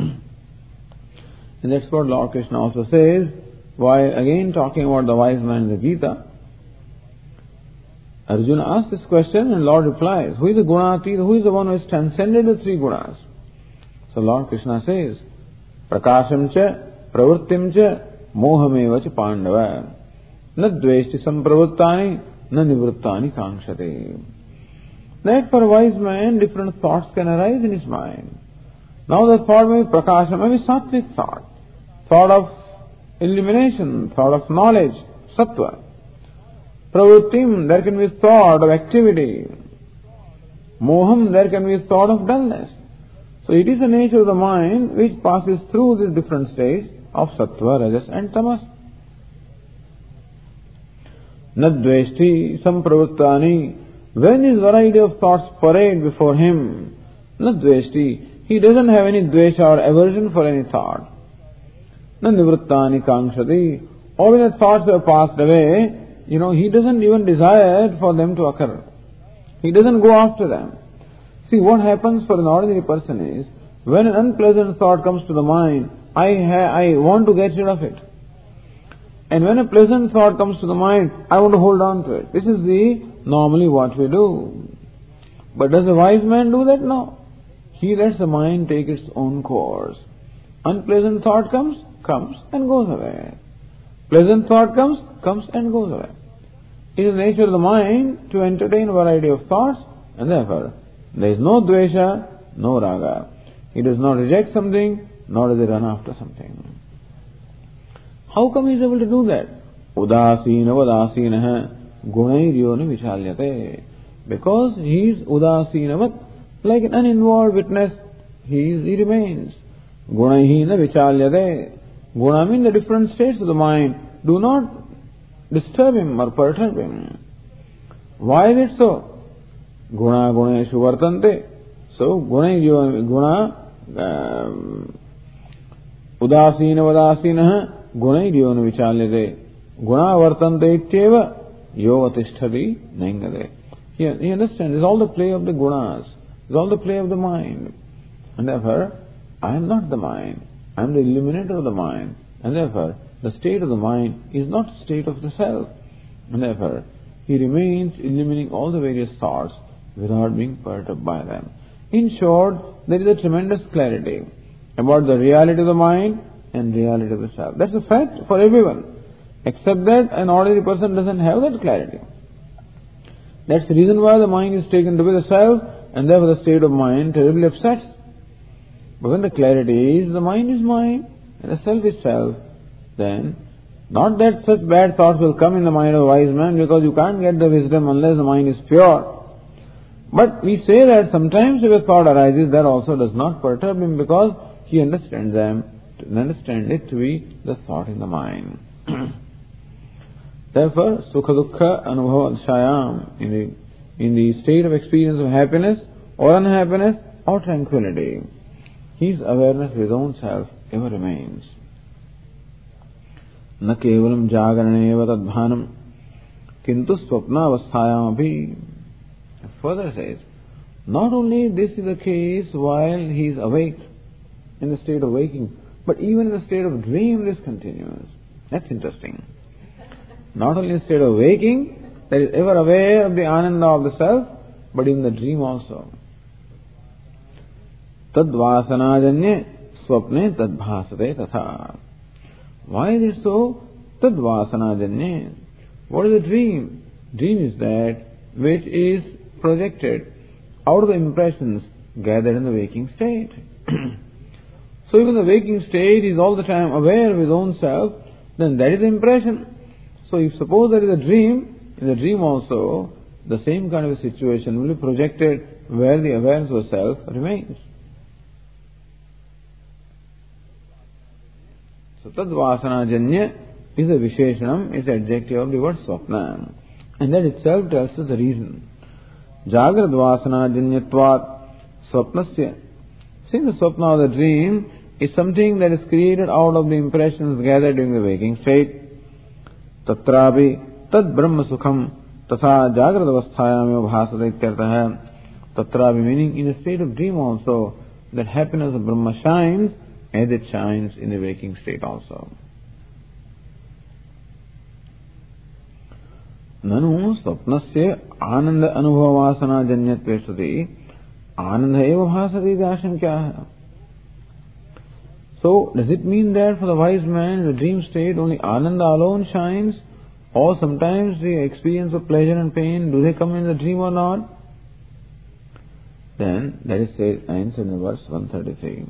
And that's what Lord Krishna also says, while again talking about the wise man in the Gita. Arjuna asks this question and Lord replies, who is the Gunatita? Who is the one who has transcended the three gunas? So Lord Krishna says, Prakasham cha, pravrittim cha, mohameva cha pandava. Na dveshti sampravrittani, na nivrittani kankshate. That for a wise man, different thoughts can arise in his mind. Now the thought may be prakasha, may be sattvic thought. Thought of illumination, thought of knowledge, sattva. Pravrittim, there can be thought of activity. Moham, there can be thought of dullness. So it is the nature of the mind which passes through these different states of sattva, rajas and tamas. Nadveshti sampravrittani. When his variety of thoughts parade before him, nadveshti, he doesn't have any dvesha or aversion for any thought. Nandivrittani kankshati. Or when the thoughts have passed away, you know, he doesn't even desire for them to occur. He doesn't go after them. See, what happens for an ordinary person is, when an unpleasant thought comes to the mind, I ha- I want to get rid of it. And when a pleasant thought comes to the mind, I want to hold on to it. This is the normally what we do. But does a wise man do that? No. He lets the mind take its own course. Unpleasant thought comes, comes and goes away. Pleasant thought comes, comes and goes away. It is the nature of the mind to entertain a variety of thoughts, and therefore there is no dvesha, no raga. He does not reject something, nor does he run after something. How come he is able to do that? Udasina vadasinaha gunairiyoni vichalyate. Because he is udasinavat, like an uninvolved witness, he, is, he remains. Gunaihina vichalyate. Guna means the different states of the mind do not disturb him or perturb him. Why is it so? Guna guneshu vartante. So, guna, guna, um, udasina vadasinaha gunairiyonu vichalyate. Guna vartante ityeva yovatishthavi naingade. He, he understands, it's all the play of the gunas. It's all the play of the mind. And therefore, I am not the mind. I am the illuminator of the mind. And therefore, the state of the mind is not the state of the self. And therefore, he remains illuminating all the various thoughts without being perturbed by them. In short, there is a tremendous clarity about the reality of the mind and reality of the self. That's a fact for everyone. Except that an ordinary person doesn't have that clarity. That's the reason why the mind is taken to be the self, and therefore the state of mind terribly upsets. But when the clarity is, the mind is mind, and the self is self, then not that such bad thoughts will come in the mind of a wise man, because you can't get the wisdom unless the mind is pure. But we say that sometimes if a thought arises, that also does not perturb him, because he understands them, understands it to be the thought in the mind. Therefore, Sukha Dukkha Anubhavadashayam, in the, in the state of experience of happiness or unhappiness or tranquility, his awareness of his own self ever remains. Na kevalam jagaraneva tadbhanam kintu swapnavasthayam abhi. Further says, not only this is the case while he is awake, in the state of waking, but even in the state of dream this continues. That's interesting. Not only in the state of waking, that is ever aware of the ananda of the self, but in the dream also. Tadvasanajanye swapne tadbhasate tatha. Why is it so? Tadvasanajanye. What is a dream? Dream is that which is projected out of the impressions gathered in the waking state. So even the waking state is all the time aware of his own self, then that is the impression. So if suppose there is a dream, in the dream also, the same kind of a situation will be projected where the awareness of self remains. So tadvasanajanya is a visheshanam, is the adjective of the word swapna. And that itself tells us the reason. Jagradvasanajanyatvat swapnasya. Since the swapna or the dream is something that is created out of the impressions gathered during the waking state, tatrabi tad brahma sukham tatha jagradavasthayam bhasate ityartah. Tatrabi meaning in the state of dream also, that happiness of Brahma shines as it shines in the waking state also. Nanu swapnasya ananda anubhavasana janyatve sati ananda eva bhasati dashankya hai. So, does it mean that for the wise man in the dream state only ananda alone shines, or sometimes the experience of pleasure and pain, do they come in the dream or not? Then that is said answered in verse one thirty-three.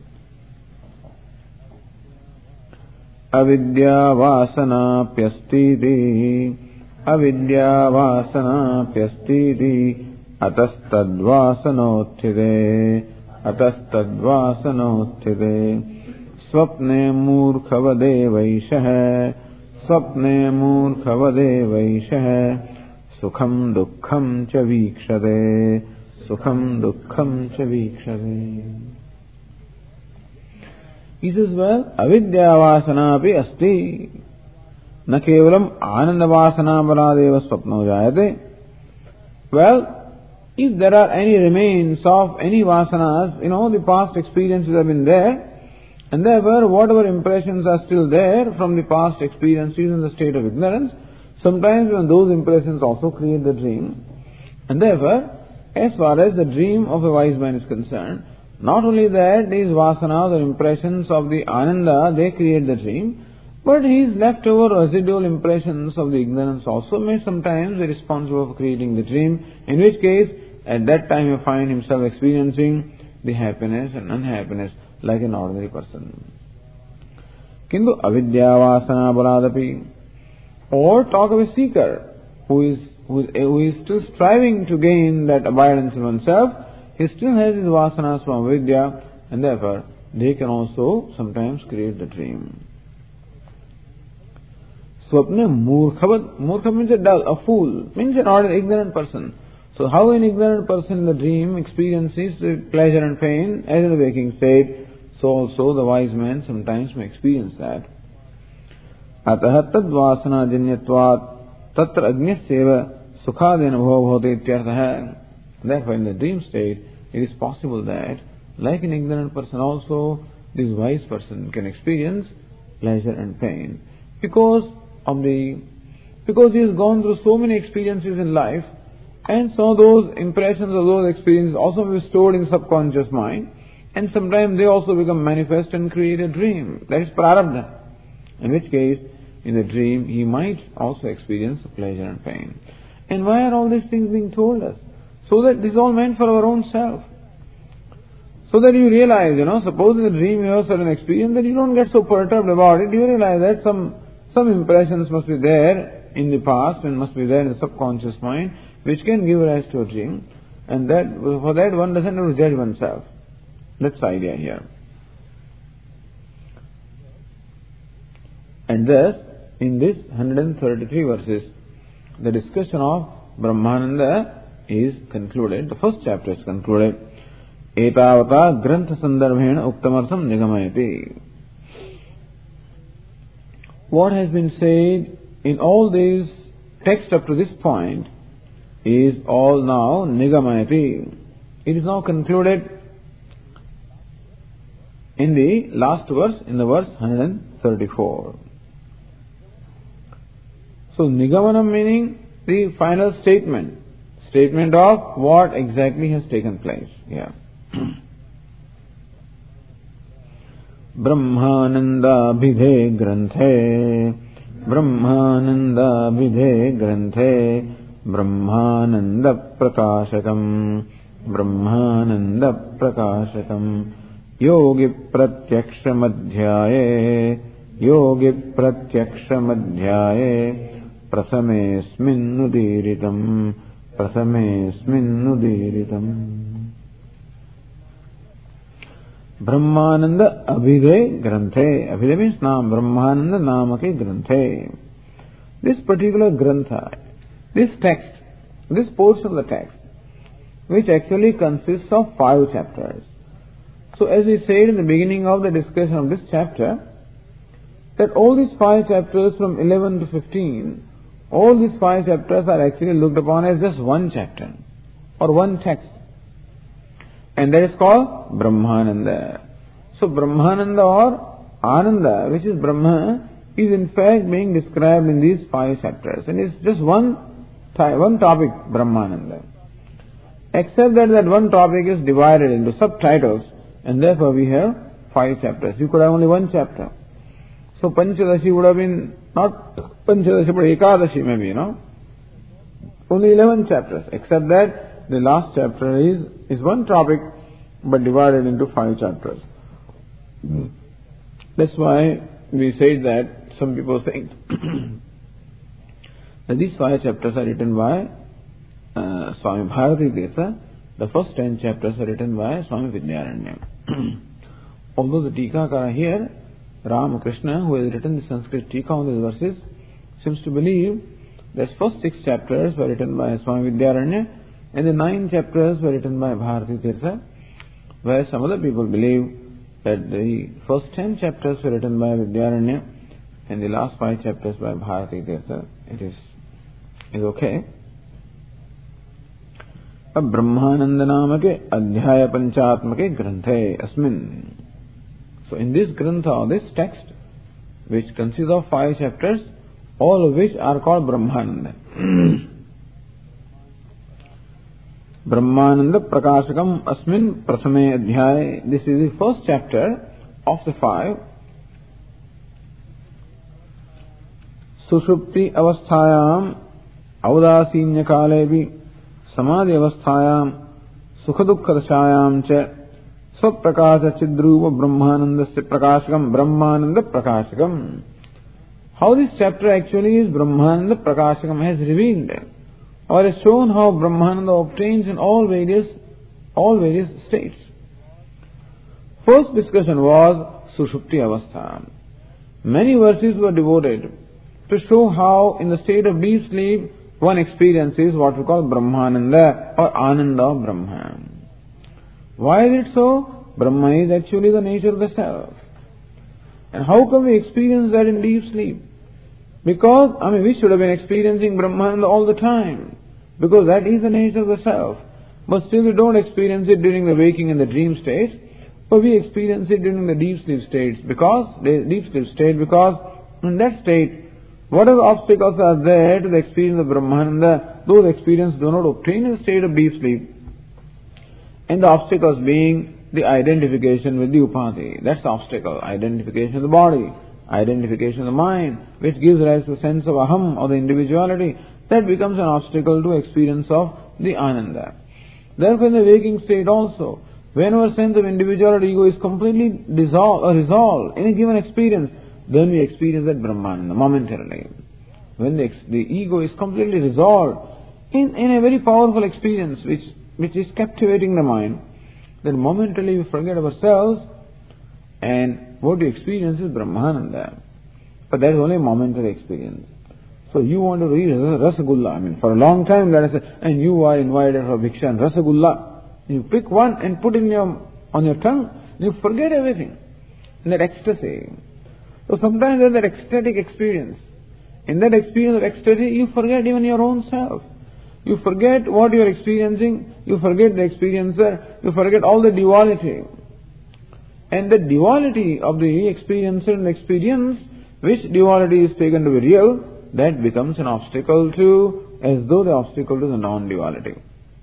Avidya vasana pyastiti avidya vasana pyastiti atastadvasanotthide atastadvasanotthide swapne murkhavade vaishah swapne murkhavade vaishah sukham dukkham cha vikshade sukham dukkham cha vikshade. He says, well, avidya vasana api asti na kevalam ananda vasana baladeva swapno jayate. Well, if there are any remains of any vasanas, you know, the past experiences have been there, and therefore whatever impressions are still there from the past experiences in the state of ignorance, sometimes when those impressions also create the dream. And therefore, as far as the dream of a wise man is concerned, not only that these vasanas or impressions of the ananda, they create the dream, but his leftover residual impressions of the ignorance also may sometimes be responsible for creating the dream, in which case at that time he find himself experiencing the happiness and unhappiness like an ordinary person. Kintu avidya vasana baladapi, or talk of a seeker who is, who is, who is still striving to gain that abidance in oneself, he still has his vasanas from avidya, and therefore they can also sometimes create the dream. Swapna murkha, murkha means a dull, a fool, means an ordinary ignorant person. So how an ignorant person in the dream experiences pleasure and pain as in the waking state, so also the wise man sometimes may experience that. Ataha tad vasana janyatvat tatra agnyaseva sukhadena bhavavate ityartha. Therefore in the dream state, it is possible that, like an ignorant person also, this wise person can experience pleasure and pain. Because of the, because he has gone through so many experiences in life, and some of those impressions of those experiences also may be stored in the subconscious mind, and sometimes they also become manifest and create a dream. That is prarabdha. In which case, in the dream, he might also experience pleasure and pain. And why are all these things being told us? So that this is all meant for our own self. So that you realize, you know, suppose in the dream you have certain experience, that you don't get so perturbed about it. You realize that some, some impressions must be there in the past and must be there in the subconscious mind, which can give rise to a dream. And that, for that one doesn't have to judge oneself. That's the idea here. And thus, in this one hundred thirty-three verses, the discussion of Brahmananda is concluded. The first chapter is concluded. Etavata grantha sandarbhena uktamartham nigamayati. What has been said in all these texts up to this point is all now nigamayati. It is now concluded in the last verse, in the verse one hundred thirty-four. So nigamanam meaning the final statement. Statement of what exactly has taken place here. Brahmananda bhidhe granthe Brahmananda bhidhe granthe Brahmananda prakashakam Brahmananda Prakashakam Yogi Pratyakshamadhyaye Yogi Pratyakshamadhyaye Prasamesminnudiritam Prasamesminnudiritam. Brahmananda Abhidhe Granthe. Abhidhe means Naam. Brahmananda Namake Granthe. This particular Grantha, this text, this portion of the text, which actually consists of five chapters. So as we said in the beginning of the discussion of this chapter, that all these five chapters from eleven to fifteen, all these five chapters are actually looked upon as just one chapter or one text. And that is called Brahmananda. So Brahmananda or Ananda, which is Brahma, is in fact being described in these five chapters. And it's just one, one topic, Brahmananda. Except that that one topic is divided into subtitles, and therefore we have five chapters. You could have only one chapter. So Panchadashi would have been not Panchadashi but Ekadashi maybe, you know. Only eleven chapters, except that the last chapter is, is one topic but divided into five chapters. That's why we said that some people think that these five chapters are written by uh, Swami Bharati Tirtha. The first ten chapters are written by Swami Vidyaranya. Although the Tikakara here, Ramakrishna, who has written the Sanskrit Tika on these verses, seems to believe that first six chapters were written by Swami Vidyaranya and the nine chapters were written by Bharati Tirtha, whereas some other people believe that the first ten chapters were written by Vidyaranya and the last five chapters by Bharati Tirtha. It is, is okay. अब ब्रह्मानंद नाम के अध्याय पंचात्म के ग्रंथे अस्मिन. So in this grantha or this text, which consists of five chapters, all of which are called Brahmananda. Brahmananda Prakashakam Asmin Prasame Adhyay. This is the first chapter of the five. Sushupti Avasthayam Avadasinya Kalevi Samadhi Avasthayam Sukhadukha Dashayam Cha Swaprakaša Chidruva Brahmanandasya Prakashakam Brahmananda Prakashakam. How this chapter actually is Brahmananda Prakashakam has revealed or has shown how Brahmananda obtains in all various all various states. First discussion was Sushupti Avastha. Many verses were devoted to show how in the state of deep sleep one experiences what we call Brahmananda or Ananda of Brahma. Why is it so? Brahma is actually the nature of the self. And how can we experience that in deep sleep? Because, I mean, we should have been experiencing Brahmananda all the time. Because that is the nature of the self. But still we don't experience it during the waking and the dream states. But we experience it during the deep sleep states. Because, the deep sleep state, because in that state, whatever obstacles are there to the experience of Brahmananda, those experiences do not obtain in the state of deep sleep. And the obstacles being the identification with the upadhi. That's the obstacle. Identification of the body, identification of the mind, which gives rise to the sense of aham or the individuality. That becomes an obstacle to experience of the ananda. Therefore in the waking state also, when our sense of individuality ego is completely dissolved or resolved in a given experience, then we experience that Brahmananda momentarily. When the, the ego is completely resolved in, in a very powerful experience which, which is captivating the mind, then momentarily we forget ourselves and what we experience is Brahmananda. But that is only a momentary experience. So you want to eat Rasagulla, I mean for a long time let us say, and you are invited for Bhiksha and Rasagulla. You pick one and put in your, on your tongue, you forget everything. In that ecstasy. So sometimes there is that ecstatic experience. In that experience of ecstasy, you forget even your own self. You forget what you are experiencing, you forget the experiencer, you forget all the duality. And the duality of the experiencer and experience, which duality is taken to be real, that becomes an obstacle to, as though the obstacle to the non-duality.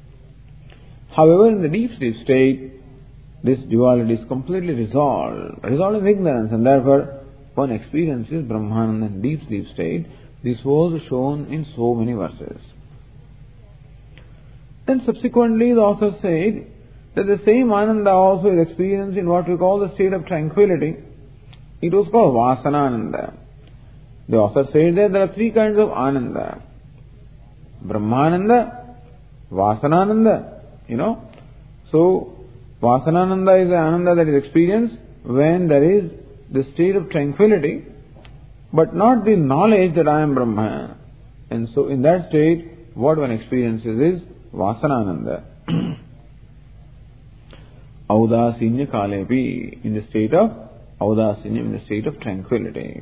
However, in the deep sleep state, this duality is completely resolved, resolved in ignorance, and therefore one experiences Brahmananda in deep sleep state. This was shown in so many verses. Then subsequently the author said that the same Ananda also is experienced in what we call the state of tranquility. It was called Vasanananda. The author said that there are three kinds of Ananda. Brahmananda, Vasanananda, you know. So, Vasanananda is the Ananda that is experienced when there is the state of tranquility, but not the knowledge that I am Brahman. And so in that state, what one experiences is Vasanananda. Audasinya Kalepi, in the state of Audasinya, in the state of tranquility.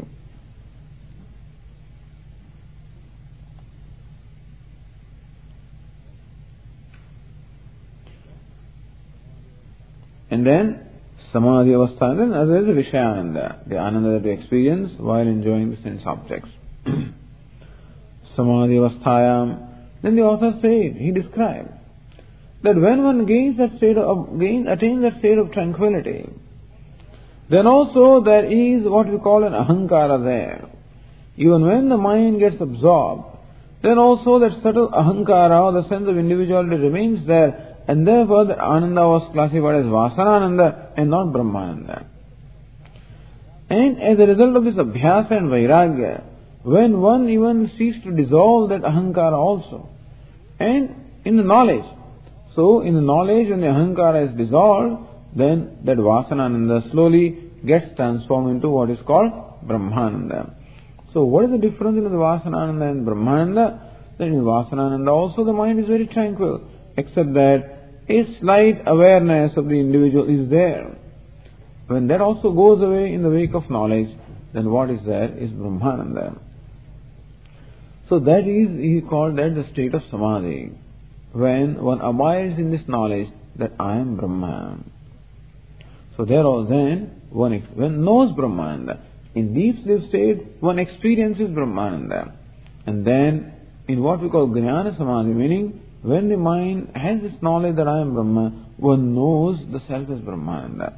And then Samadhi Avastha, and then there is the Vishayananda, the Ananda that we experience while enjoying the sense objects. Samadhi Avasthayam. Then the author said, he described, that when one gains that state of, gain, attains that state of tranquility, then also there is what we call an ahankara there. Even when the mind gets absorbed, then also that subtle ahankara, or the sense of individuality, remains there. And therefore, the Ananda was classified as Vasanananda and not Brahmananda. And as a result of this Abhyasa and Vairagya, when one even seeks to dissolve that Ahankara also, and in the knowledge, so in the knowledge when the Ahankara is dissolved, then that Vasanananda slowly gets transformed into what is called Brahmananda. So what is the difference between the Vasanananda and Brahmananda? That in Vasanananda also the mind is very tranquil, except that a slight awareness of the individual is there. When that also goes away in the wake of knowledge, then what is there is Brahmananda. So that is, he called that the state of Samadhi, when one abides in this knowledge that I am Brahman. So there all then, one, one knows Brahmananda. In deep sleep state, one experiences Brahmananda. And then, in what we call Jnana Samadhi, meaning, when the mind has this knowledge that I am Brahman, one knows the self as Brahmananda.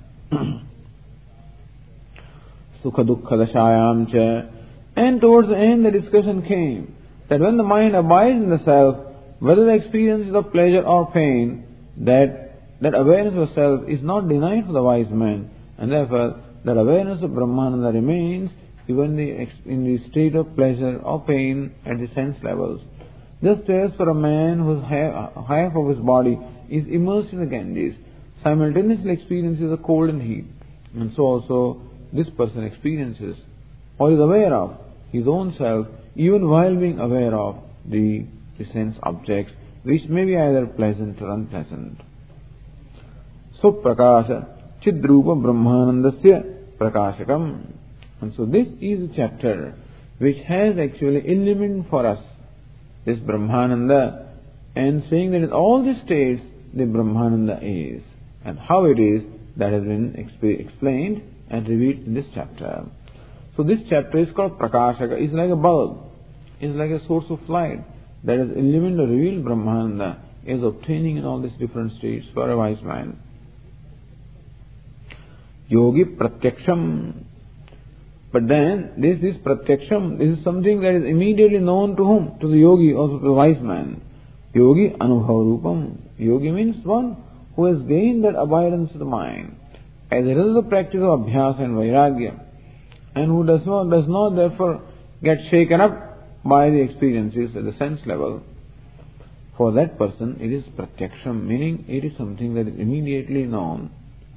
Sukha dukkha dashayam cha. And towards the end the discussion came that when the mind abides in the self, whether the experience is of pleasure or pain, that that awareness of self is not denied for the wise man, and therefore that awareness of Brahmananda remains even the, in the state of pleasure or pain at the sense levels. Just as for a man whose half of his body is immersed in the Ganges, simultaneously experiences the cold and heat, and so also this person experiences or is aware of his own self even while being aware of the, the sense objects, which may be either pleasant or unpleasant. So prakasha chidrupa brahmanandasya prakashakam. And so this is a chapter which has actually illumined for us this Brahmananda, and saying that in all these states the Brahmananda is, and how it is, that has been exp- explained and revealed in this chapter. So this chapter is called Prakashaka. It's like a bulb, it's like a source of light that has illumined or revealed Brahmananda, is obtaining in all these different states for a wise man. Yogi Pratyaksham. But then, this is pratyaksham, this is something that is immediately known to whom? To the yogi, also to the wise man. Yogi anubhav rupam. Yogi means one who has gained that abidance of the mind as a result of the practice of abhyasa and vairagya, and who does not, does not therefore get shaken up by the experiences at the sense level. For that person, it is pratyaksham, meaning it is something that is immediately known.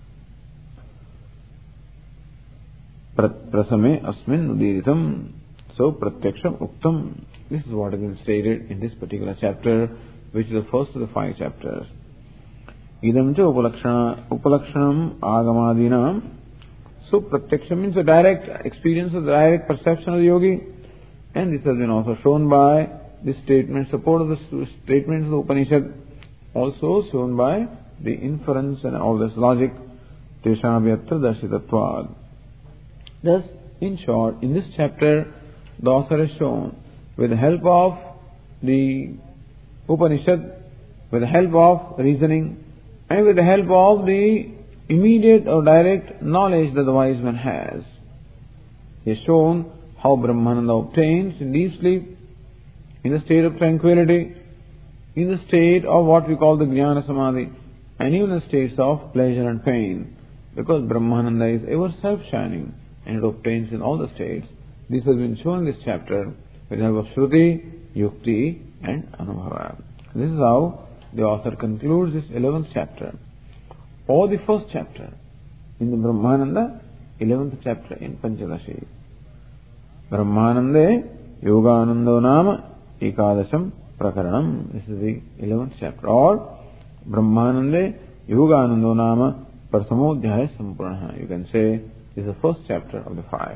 Prasame asmin udiritam. So pratyaksham uktam. This is what has been stated in this particular chapter, which is the first of the five chapters. Idam cha upalakshana upalakshanam agamadinam. So pratyaksham means a direct experience of the direct perception of the yogi, and this has been also shown by the statement, support of the statements of the Upanishad, also shown by the inference and all this logic. Teshabhyatra darshitatvad. Thus, in short, in this chapter, the author has shown, with the help of the Upanishad, with the help of reasoning, and with the help of the immediate or direct knowledge that the wise man has, he has shown how Brahmananda obtains in deep sleep, in the state of tranquility, in the state of what we call the Jnana Samadhi, and even the states of pleasure and pain, because Brahmananda is ever self-shining, and it obtains in all the states. This has been shown in this chapter with the help of Shruti, Yukti and Anubhava. This is how the author concludes this eleventh chapter, or the first chapter in the Brahmananda, eleventh chapter in Panchadashi. Brahmanande Yoganando Nama Ekadasham Prakaranam. This is the eleventh chapter. Or Brahmanande Yoganando Nama Prasamodhyaya Sampurnaha. You can say this is the first chapter of the five.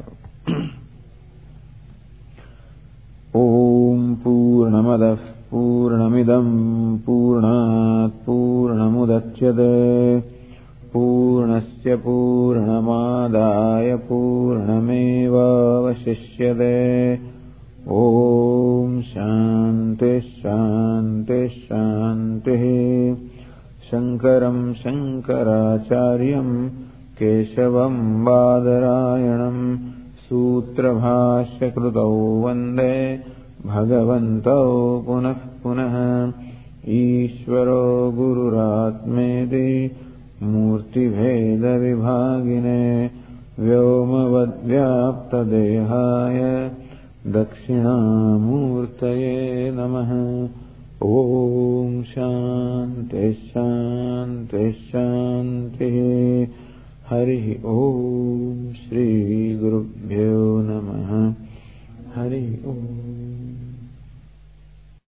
Om Purnamadav Purnamidam Purnat Purnamudachyate Purnasya Purnamadaya Purnameva Vashishyate. Om Shanti Shanti Shanti. Shankaram Shankaracharyam Keshavam Badarayanam Sutra Bhashya Krutau Vande Bhagavantau Punah Punah. Ishvaro Gururatmeti Murti Bheda Vibhagine Vyomavad Vyapta Dehaya Dakshinamurtaye Namaha. Om Shanti Shanti Shanti. Hari Om Shri Gurubhyo Namaha. Hari Om.